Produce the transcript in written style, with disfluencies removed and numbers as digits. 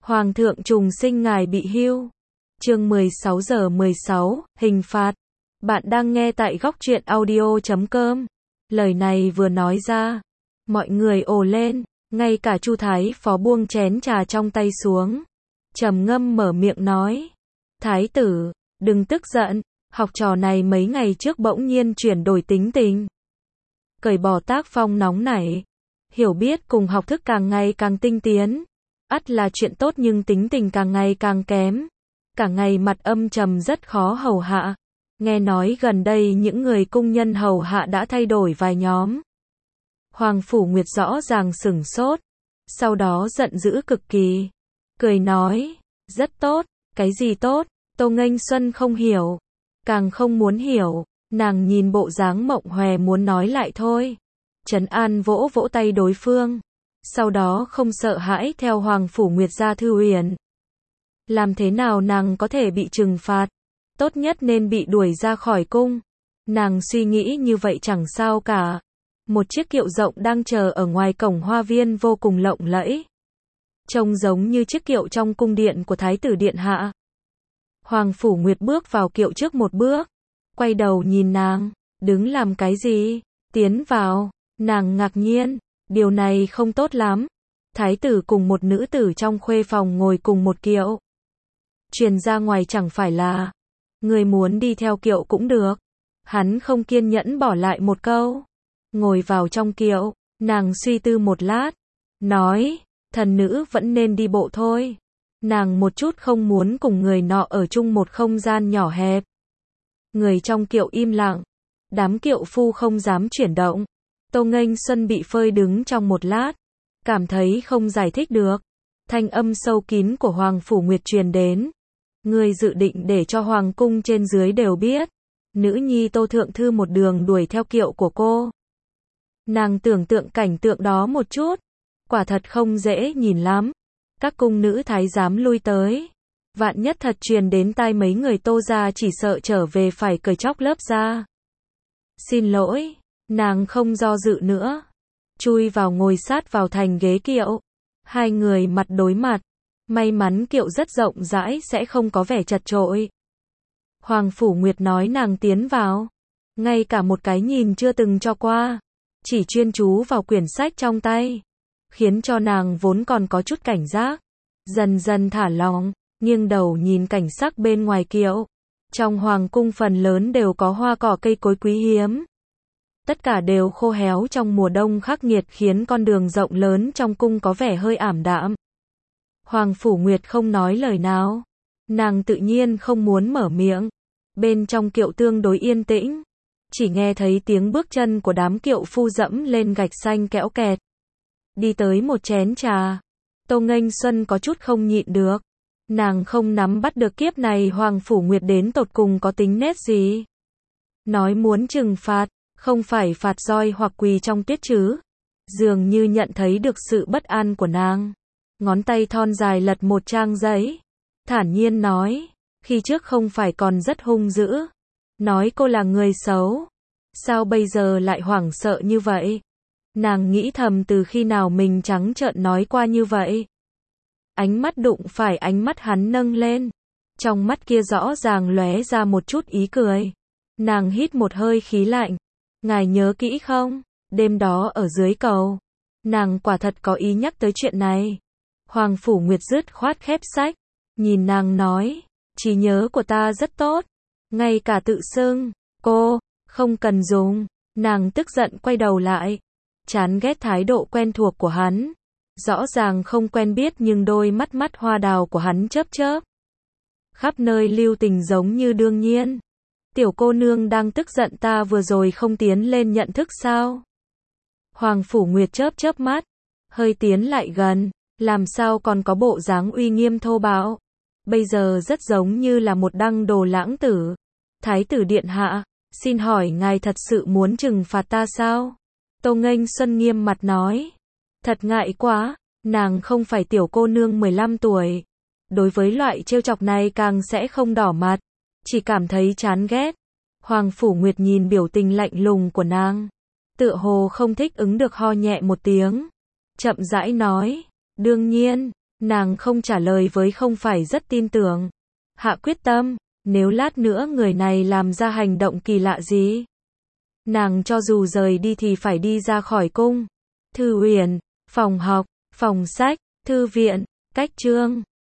Hoàng thượng trùng sinh ngài bị hưu. Chương 16:16, hình phạt. Bạn đang nghe tại góc truyện audio.com. Lời này vừa nói ra, mọi người ồ lên, ngay cả Chu Thái Phó buông chén trà trong tay xuống, trầm ngâm mở miệng nói: "Thái tử, đừng tức giận, học trò này mấy ngày trước bỗng nhiên chuyển đổi tính tình, cởi bỏ tác phong nóng nảy, hiểu biết cùng học thức càng ngày càng tinh tiến, ắt là chuyện tốt, nhưng tính tình càng ngày càng kém, cả ngày mặt âm trầm rất khó hầu hạ. Nghe nói gần đây những người cung nhân hầu hạ đã thay đổi vài nhóm." Hoàng Phủ Nguyệt rõ ràng sửng sốt, sau đó giận dữ cực kỳ, cười nói: "Rất tốt." "Cái gì tốt?" Tô Nghênh Xuân không hiểu, càng không muốn hiểu, nàng nhìn bộ dáng mộng hòe muốn nói lại thôi. Trấn An vỗ vỗ tay đối phương, sau đó không sợ hãi theo Hoàng Phủ Nguyệt ra Thư Uyển. Làm thế nào nàng có thể bị trừng phạt? Tốt nhất nên bị đuổi ra khỏi cung. Nàng suy nghĩ như vậy chẳng sao cả. Một chiếc kiệu rộng đang chờ ở ngoài cổng hoa viên vô cùng lộng lẫy, trông giống như chiếc kiệu trong cung điện của Thái tử điện hạ. Hoàng Phủ Nguyệt bước vào kiệu trước một bước, quay đầu nhìn nàng: "Đứng làm cái gì? Tiến vào." Nàng ngạc nhiên, điều này không tốt lắm. Thái tử cùng một nữ tử trong khuê phòng ngồi cùng một kiệu, truyền ra ngoài chẳng phải là người muốn đi theo kiệu cũng được. Hắn không kiên nhẫn bỏ lại một câu. Ngồi vào trong kiệu, nàng suy tư một lát, nói: "Thần nữ vẫn nên đi bộ thôi." Nàng một chút không muốn cùng người nọ ở chung một không gian nhỏ hẹp. Người trong kiệu im lặng, đám kiệu phu không dám chuyển động. Tô Nghênh Xuân bị phơi đứng trong một lát, cảm thấy không giải thích được. Thanh âm sâu kín của Hoàng Phủ Nguyệt truyền đến: "Ngươi dự định để cho hoàng cung trên dưới đều biết, nữ nhi Tô thượng thư một đường đuổi theo kiệu của cô." Nàng tưởng tượng cảnh tượng đó một chút, quả thật không dễ nhìn lắm. Các cung nữ thái giám lui tới, vạn nhất thật truyền đến tai mấy người Tô gia, chỉ sợ trở về phải cởi chóc lớp da. "Xin lỗi." Nàng không do dự nữa, chui vào ngồi sát vào thành ghế kiệu. Hai người mặt đối mặt, may mắn kiệu rất rộng rãi sẽ không có vẻ chật chội. Hoàng Phủ Nguyệt nói nàng tiến vào, ngay cả một cái nhìn chưa từng cho qua, chỉ chuyên chú vào quyển sách trong tay, khiến cho nàng vốn còn có chút cảnh giác, dần dần thả lỏng, nghiêng đầu nhìn cảnh sắc bên ngoài kiệu. Trong hoàng cung phần lớn đều có hoa cỏ cây cối quý hiếm, tất cả đều khô héo trong mùa đông khắc nghiệt, khiến con đường rộng lớn trong cung có vẻ hơi ảm đạm. Hoàng Phủ Nguyệt không nói lời nào, nàng tự nhiên không muốn mở miệng. Bên trong kiệu tương đối yên tĩnh, chỉ nghe thấy tiếng bước chân của đám kiệu phu dẫm lên gạch xanh kẽo kẹt. Đi tới một chén trà, Tô Nghênh Xuân có chút không nhịn được. Nàng không nắm bắt được kiếp này Hoàng Phủ Nguyệt đến tột cùng có tính nết gì. Nói muốn trừng phạt, không phải phạt roi hoặc quỳ trong tuyết chứ. Dường như nhận thấy được sự bất an của nàng, ngón tay thon dài lật một trang giấy, thản nhiên nói: "Khi trước không phải còn rất hung dữ, nói cô là người xấu, sao bây giờ lại hoảng sợ như vậy?" Nàng nghĩ thầm, từ khi nào mình trắng trợn nói qua như vậy. Ánh mắt đụng phải ánh mắt hắn nâng lên, trong mắt kia rõ ràng lóe ra một chút ý cười. Nàng hít một hơi khí lạnh: "Ngài nhớ kỹ không, đêm đó ở dưới cầu, nàng quả thật có ý nhắc tới chuyện này." Hoàng Phủ Nguyệt dứt khoát khép sách, nhìn nàng nói: "Trí nhớ của ta rất tốt, ngay cả tự xưng cô không cần dùng." Nàng tức giận quay đầu lại, chán ghét thái độ quen thuộc của hắn. Rõ ràng không quen biết nhưng đôi mắt hoa đào của hắn chớp chớp, khắp nơi lưu tình giống như đương nhiên. "Tiểu cô nương đang tức giận ta vừa rồi không tiến lên nhận thức sao?" Hoàng Phủ Nguyệt chớp chớp mắt, hơi tiến lại gần, làm sao còn có bộ dáng uy nghiêm thô bạo, bây giờ rất giống như là một đăng đồ lãng tử. "Thái tử điện hạ, xin hỏi ngài thật sự muốn trừng phạt ta sao?" Tô Nghênh Xuân nghiêm mặt nói. Thật ngại quá, nàng không phải tiểu cô nương 15 tuổi. Đối với loại trêu chọc này càng sẽ không đỏ mặt, chỉ cảm thấy chán ghét. Hoàng Phủ Nguyệt nhìn biểu tình lạnh lùng của nàng, tựa hồ không thích ứng được, ho nhẹ một tiếng, chậm rãi nói: "Đương nhiên, Nàng không trả lời với không phải rất tin tưởng. Hạ quyết tâm, nếu lát nữa người này làm ra hành động kỳ lạ gì, nàng cho dù rời đi thì phải đi ra khỏi cung. Thư uyển, phòng học, phòng sách, thư viện, cách chương.